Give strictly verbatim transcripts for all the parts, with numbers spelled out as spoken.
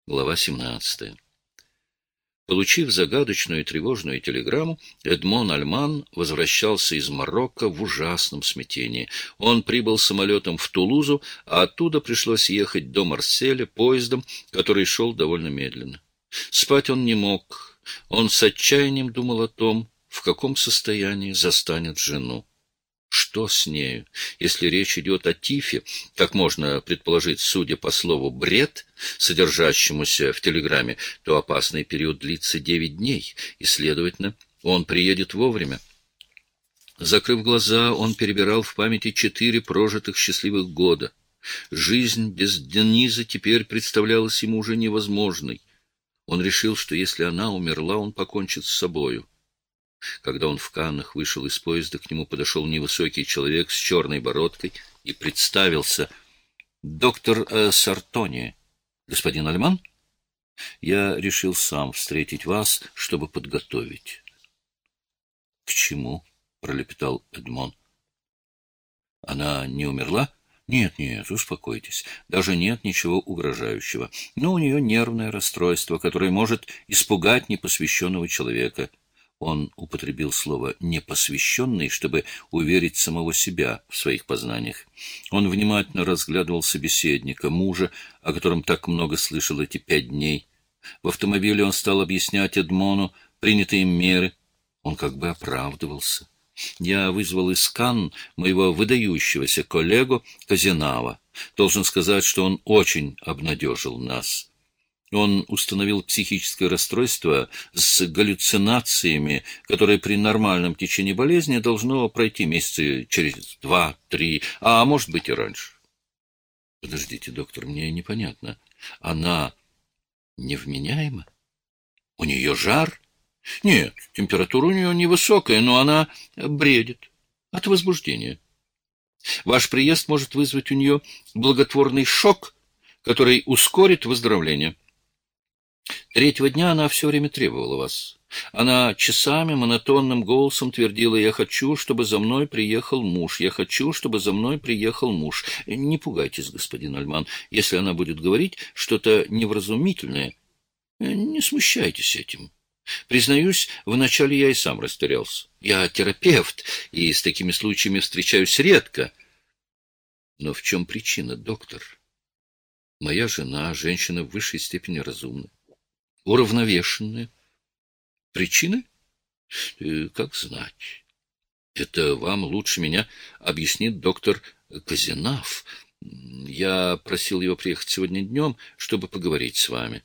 Глава семнадцатая. Получив загадочную и тревожную телеграмму, Эдмон Альман возвращался из Марокко в ужасном смятении. Он прибыл самолетом в Тулузу, а оттуда пришлось ехать до Марселя поездом, который шел довольно медленно. Спать он не мог. Он с отчаянием думал о том, в каком состоянии застанет жену. Что с нею? Если речь идет о тифе, как можно предположить, судя по слову «бред», содержащемуся в телеграмме, то опасный период длится девять дней, и, следовательно, он приедет вовремя. Закрыв глаза, он перебирал в памяти четыре прожитых счастливых года. Жизнь без Денизы теперь представлялась ему уже невозможной. Он решил, что если она умерла, он покончит с собою. Когда он в Каннах вышел из поезда, к нему подошел невысокий человек с черной бородкой и представился. — Доктор э, Сартони. Господин Альман? Я решил сам встретить вас, чтобы подготовить. — К чему? — пролепетал Эдмон. — Она не умерла? — Нет, нет, успокойтесь. Даже нет ничего угрожающего. Но у нее нервное расстройство, которое может испугать непосвященного человека. Он употребил слово «непосвященный», чтобы уверить самого себя в своих познаниях. Он внимательно разглядывал собеседника, мужа, о котором так много слышал эти пять дней. В автомобиле он стал объяснять Эдмону принятые меры. Он как бы оправдывался. Я вызвал из Канн моего выдающегося коллегу Казинава. Должен сказать, что он очень обнадежил нас. Он установил психическое расстройство с галлюцинациями, которое при нормальном течении болезни должно пройти месяца через два-три, а может быть и раньше. Подождите, доктор, мне непонятно. Она невменяема? У нее жар? Нет, температура у нее невысокая, но она бредит от возбуждения. Ваш приезд может вызвать у нее благотворный шок, который ускорит выздоровление. Третьего дня она все время требовала вас. Она часами монотонным голосом твердила: «Я хочу, чтобы за мной приехал муж. Я хочу, чтобы за мной приехал муж». Не пугайтесь, господин Альман, если она будет говорить что-то невразумительное. Не смущайтесь этим. Признаюсь, вначале я и сам растерялся. Я терапевт, и с такими случаями встречаюсь редко. Но в чем причина, доктор? Моя жена, женщина в высшей степени разумна, уравновешенная. Причины? Э, как знать. Это вам лучше меня объяснит доктор Казинав. Я просил его приехать сегодня днем, чтобы поговорить с вами.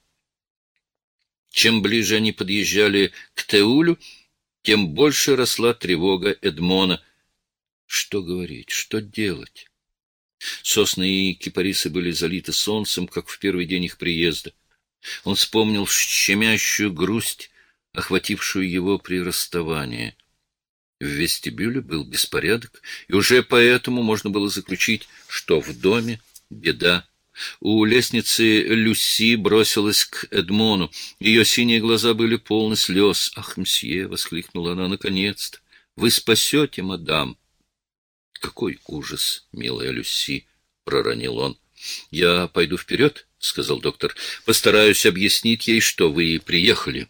Чем ближе они подъезжали к Теулю, тем больше росла тревога Эдмона. Что говорить, что делать? Сосны и кипарисы были залиты солнцем, как в первый день их приезда. Он вспомнил щемящую грусть, охватившую его при расставании. В вестибюле был беспорядок, и уже поэтому можно было заключить, что в доме беда. У лестницы Люси бросилась к Эдмону. Ее синие глаза были полны слез. «Ах, мсье!» — воскликнула она. «Наконец-то! Вы спасете, мадам!» «Какой ужас, милая Люси!» — проронил он. «Я пойду вперед», — сказал доктор. «Постараюсь объяснить ей, что вы приехали».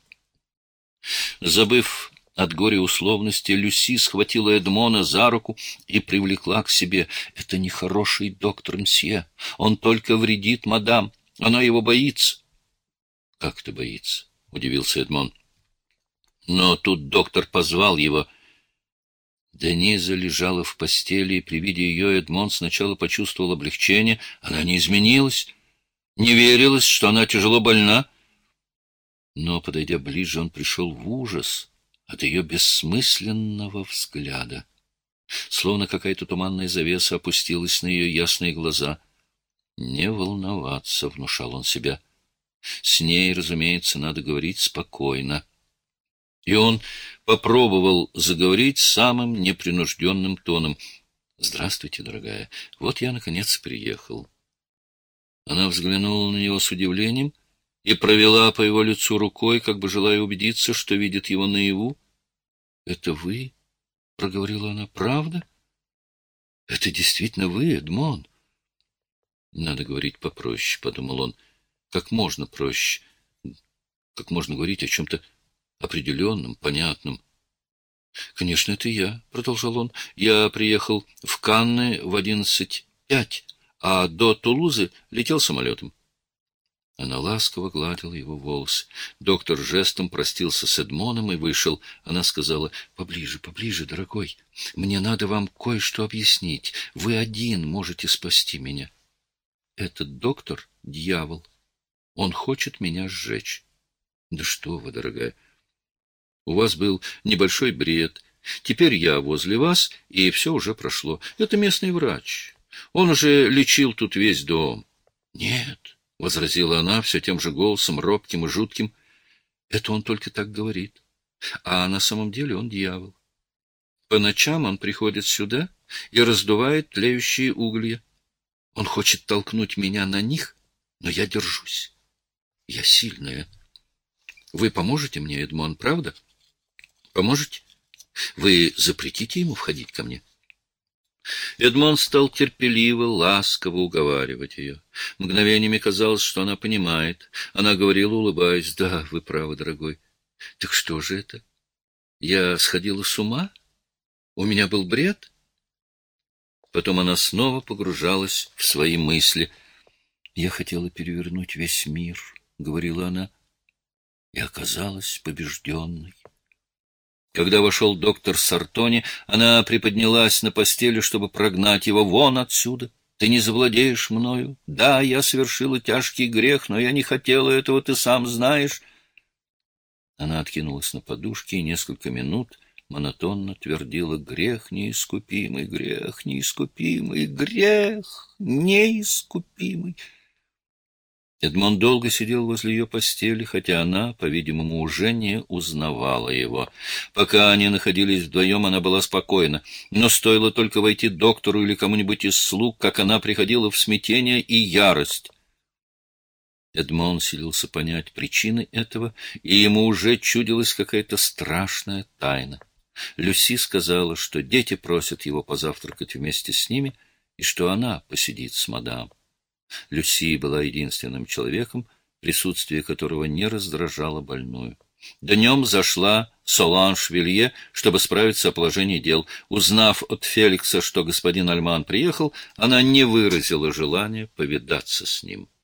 Забыв от горя условности, Люси схватила Эдмона за руку и привлекла к себе. «Это нехороший доктор, мсье. Он только вредит мадам. Она его боится». «Как ты боится?» — удивился Эдмон. Но тут доктор позвал его. Дениза лежала в постели, и при виде ее Эдмон сначала почувствовал облегчение. Она не изменилась. Не верилось, что она тяжело больна. Но, подойдя ближе, он пришел в ужас от ее бессмысленного взгляда. Словно какая-то туманная завеса опустилась на ее ясные глаза. «Не волноваться», — внушал он себя. «С ней, разумеется, надо говорить спокойно». И он попробовал заговорить самым непринужденным тоном. «Здравствуйте, дорогая. Вот я, наконец, приехал». Она взглянула на него с удивлением и провела по его лицу рукой, как бы желая убедиться, что видит его наяву. «Это вы?» — проговорила она. «Правда? Это действительно вы, Эдмон?» «Надо говорить попроще», — подумал он. как можно проще, как можно говорить о чем-то определенном, понятном. «Конечно, это я», — продолжал он. «Я приехал в Канны в одиннадцать пять, а до Тулузы летел самолетом». Она ласково гладила его волосы. Доктор жестом простился с Эдмоном и вышел. Она сказала: «Поближе, поближе, дорогой. Мне надо вам кое-что объяснить. Вы один можете спасти меня. Этот доктор — дьявол. Он хочет меня сжечь». «Да что вы, дорогая. У вас был небольшой бред. Теперь я возле вас, и все уже прошло. Это местный врач. Он уже лечил тут весь дом». «Нет», — возразила она все тем же голосом, робким и жутким, — «это он только так говорит. А на самом деле он дьявол. По ночам он приходит сюда и раздувает тлеющие уголья. Он хочет толкнуть меня на них, но я держусь. Я сильная. Вы поможете мне, Эдмон, правда? Поможете? Вы запретите ему входить ко мне?» Эдмон стал терпеливо, ласково уговаривать ее. Мгновениями казалось, что она понимает. Она говорила, улыбаясь: «Да, вы правы, дорогой. Так что же это? Я сходила с ума? У меня был бред?» Потом она снова погружалась в свои мысли. «Я хотела перевернуть весь мир», — говорила она, — «и оказалась побежденной». Когда вошел доктор Сартони, она приподнялась на постели, чтобы прогнать его вон отсюда. «Ты не завладеешь мною. Да, я совершила тяжкий грех, но я не хотела этого, ты сам знаешь». Она откинулась на подушке и несколько минут монотонно твердила: «Грех неискупимый, грех неискупимый, грех неискупимый». Эдмон долго сидел возле ее постели, хотя она, по-видимому, уже не узнавала его. Пока они находились вдвоем, она была спокойна, но стоило только войти доктору или кому-нибудь из слуг, как она приходила в смятение и ярость. Эдмон силился понять причины этого, и ему уже чудилась какая-то страшная тайна. Люси сказала, что дети просят его позавтракать вместе с ними, и что она посидит с мадам. Люси была единственным человеком, присутствие которого не раздражало больную. Днем зашла Соланж Вилье, чтобы справиться о положении дел. Узнав от Феликса, что господин Альман приехал, она не выразила желания повидаться с ним.